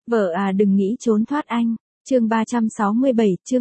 Vợ à đừng nghĩ trốn thoát anh. Chương 367, chương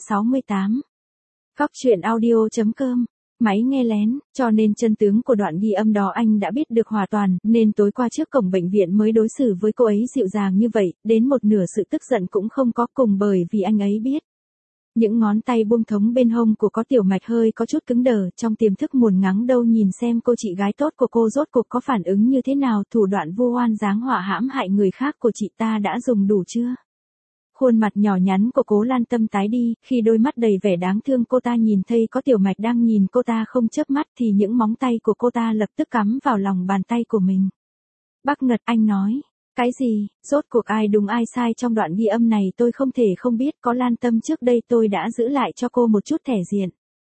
368. Góc truyện audio.com. Máy nghe lén, cho nên chân tướng của đoạn ghi âm đó anh đã biết được hoàn toàn, nên tối qua trước cổng bệnh viện mới đối xử với cô ấy dịu dàng như vậy, đến một nửa sự tức giận cũng không có, cùng bởi vì anh ấy biết. Những ngón tay buông thống bên hông của có tiểu mạch hơi có chút cứng đờ, trong tiềm thức muồn ngắng đâu nhìn xem cô chị gái tốt của cô rốt cuộc có phản ứng như thế nào, thủ đoạn vu oan giáng họa hãm hại người khác của chị ta đã dùng đủ chưa? Khuôn mặt nhỏ nhắn của Cố Lan Tâm tái đi, khi đôi mắt đầy vẻ đáng thương cô ta nhìn thấy có tiểu mạch đang nhìn cô ta không chớp mắt thì những móng tay của cô ta lập tức cắm vào lòng bàn tay của mình. Bác Ngật, anh nói, cái gì, rốt cuộc ai đúng ai sai trong đoạn ghi âm này tôi không thể không biết, có Lan Tâm trước đây tôi đã giữ lại cho cô một chút thể diện.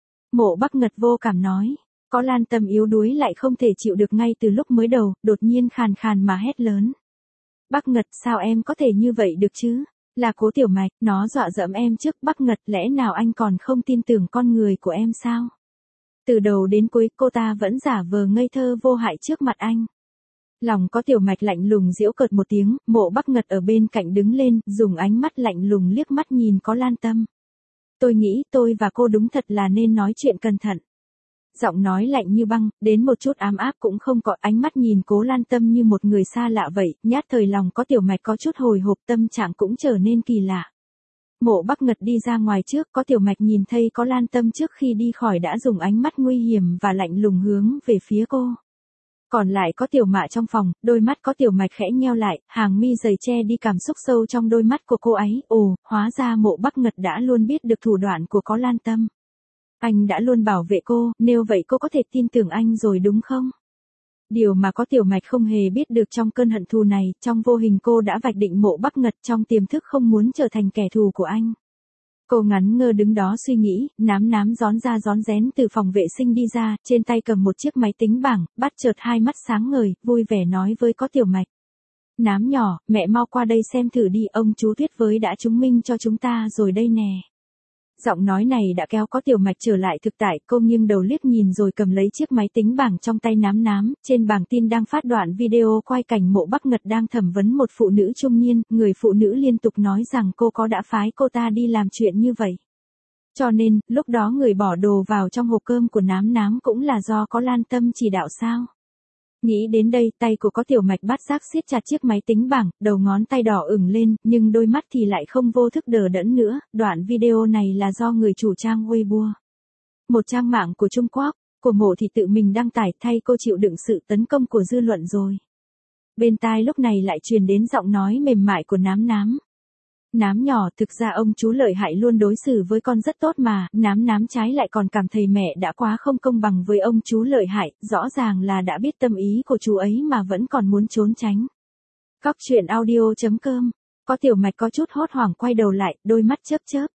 Mộ Bác Ngật vô cảm nói, có Lan Tâm yếu đuối lại không thể chịu được ngay từ lúc mới đầu, đột nhiên khàn khàn mà hét lớn. Bác Ngật, sao em có thể như vậy được chứ? Là Cố Tiểu Mạch, nó dọa dẫm em trước. Bác Ngật, lẽ nào anh còn không tin tưởng con người của em sao? Từ đầu đến cuối cô ta vẫn giả vờ ngây thơ vô hại trước mặt anh. Lòng có Tiểu Mạch lạnh lùng giễu cợt một tiếng, Mộ Bác Ngật ở bên cạnh đứng lên, dùng ánh mắt lạnh lùng liếc mắt nhìn có Lan Tâm. Tôi nghĩ tôi và cô đúng thật là nên nói chuyện cẩn thận. Giọng nói lạnh như băng, đến một chút ám áp cũng không có, ánh mắt nhìn Cố Lan Tâm như một người xa lạ vậy, nhát thời lòng có Tiểu Mạch có chút hồi hộp, tâm trạng cũng trở nên kỳ lạ. Mộ Bác Ngật đi ra ngoài trước, có Tiểu Mạch nhìn thấy có Lan Tâm trước khi đi khỏi đã dùng ánh mắt nguy hiểm và lạnh lùng hướng về phía cô. Còn lại có Tiểu Mạ trong phòng, đôi mắt có Tiểu Mạch khẽ nheo lại, hàng mi dày che đi cảm xúc sâu trong đôi mắt của cô ấy. Ồ, hóa ra Mộ Bác Ngật đã luôn biết được thủ đoạn của có Lan Tâm. Anh đã luôn bảo vệ cô, nếu vậy cô có thể tin tưởng anh rồi đúng không? Điều mà có Tiểu Mạch không hề biết được trong cơn hận thù này, trong vô hình cô đã vạch định Mộ Bác Ngật trong tiềm thức không muốn trở thành kẻ thù của anh. Cô ngắn ngơ đứng đó suy nghĩ, nám rón ra rón rén từ phòng vệ sinh đi ra, trên tay cầm một chiếc máy tính bảng, bắt chợt hai mắt sáng ngời, vui vẻ nói với có Tiểu Mạch. Nám nhỏ, mẹ mau qua đây xem thử đi, ông chú Tuyết với đã chứng minh cho chúng ta rồi đây nè. Giọng nói này đã kéo có Tiểu Mạch trở lại thực tại, cô nghiêng đầu liếc nhìn rồi cầm lấy chiếc máy tính bảng trong tay nám, trên bảng tin đang phát đoạn video quay cảnh Mộ Bác Ngật đang thẩm vấn một phụ nữ trung niên, người phụ nữ liên tục nói rằng cô có đã phái cô ta đi làm chuyện như vậy. Cho nên, lúc đó người bỏ đồ vào trong hộp cơm của nám cũng là do có Lan Tâm chỉ đạo sao? Nghĩ đến đây, tay của có Tiểu Mạch bắt giác siết chặt chiếc máy tính bảng, đầu ngón tay đỏ ửng lên, nhưng đôi mắt thì lại không vô thức đờ đẫn nữa. Đoạn video này là do người chủ trang Weibo, một trang mạng của Trung Quốc, của Mộ thì tự mình đăng tải, thay cô chịu đựng sự tấn công của dư luận rồi. Bên tai lúc này lại truyền đến giọng nói mềm mại của nám. Nám nhỏ, thực ra ông chú Lợi Hại luôn đối xử với con rất tốt mà, nám trái lại còn cảm thấy mẹ đã quá không công bằng với ông chú Lợi Hại, rõ ràng là đã biết tâm ý của chú ấy mà vẫn còn muốn trốn tránh. Góc truyện audio.com. Có Tiểu Mạch có chút hốt hoảng quay đầu lại, đôi mắt chớp.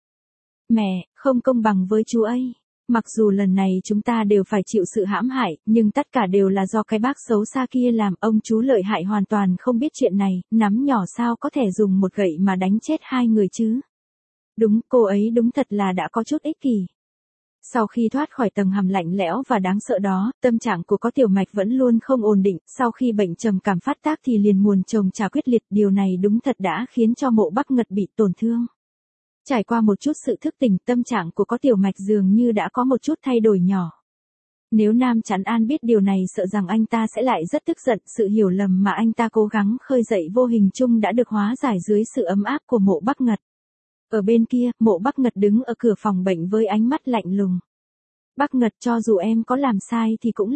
Mẹ, không công bằng với chú ấy. Mặc dù lần này chúng ta đều phải chịu sự hãm hại, nhưng tất cả đều là do cái bác xấu xa kia làm, ông chú Lợi Hại hoàn toàn không biết chuyện này, nắm nhỏ sao có thể dùng một gậy mà đánh chết hai người chứ. Đúng, cô ấy đúng thật là đã có chút ích kỷ. Sau khi thoát khỏi tầng hầm lạnh lẽo và đáng sợ đó, tâm trạng của có Tiểu Mạch vẫn luôn không ổn định, sau khi bệnh trầm cảm phát tác thì liền muồn chồng trả quyết liệt, điều này đúng thật đã khiến cho Mộ Bác Ngật bị tổn thương. Trải qua một chút sự thức tỉnh, tâm trạng của có Tiểu Mạch dường như đã có một chút thay đổi nhỏ. Nếu Nam Chắn An biết điều này sợ rằng anh ta sẽ lại rất tức giận, sự hiểu lầm mà anh ta cố gắng khơi dậy vô hình chung đã được hóa giải dưới sự ấm áp của Mộ Bác Ngật. Ở bên kia, Mộ Bác Ngật đứng ở cửa phòng bệnh với ánh mắt lạnh lùng. Bác Ngật, cho dù em có làm sai thì cũng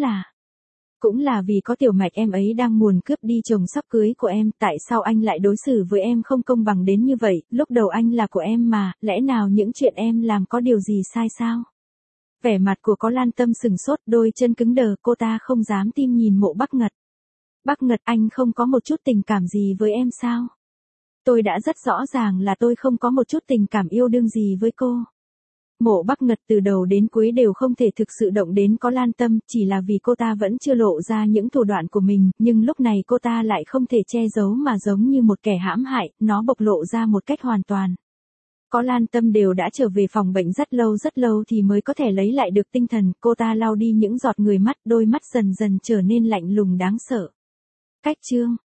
là vì có Tiểu Mạch em ấy đang muốn cướp đi chồng sắp cưới của em, tại sao anh lại đối xử với em không công bằng đến như vậy, lúc đầu anh là của em mà, lẽ nào những chuyện em làm có điều gì sai sao? Vẻ mặt của có Lan Tâm sừng sốt, đôi chân cứng đờ, cô ta không dám tin nhìn Mộ Bác Ngật. Bác Ngật, anh không có một chút tình cảm gì với em sao? Tôi đã rất rõ ràng là tôi không có một chút tình cảm yêu đương gì với cô. Mộ Bác Ngật từ đầu đến cuối đều không thể thực sự động đến có Lan Tâm, chỉ là vì cô ta vẫn chưa lộ ra những thủ đoạn của mình, nhưng lúc này cô ta lại không thể che giấu mà giống như một kẻ hãm hại, nó bộc lộ ra một cách hoàn toàn. Có Lan Tâm đều đã trở về phòng bệnh rất lâu thì mới có thể lấy lại được tinh thần, cô ta lau đi những giọt người mắt, đôi mắt dần trở nên lạnh lùng đáng sợ. Cách chương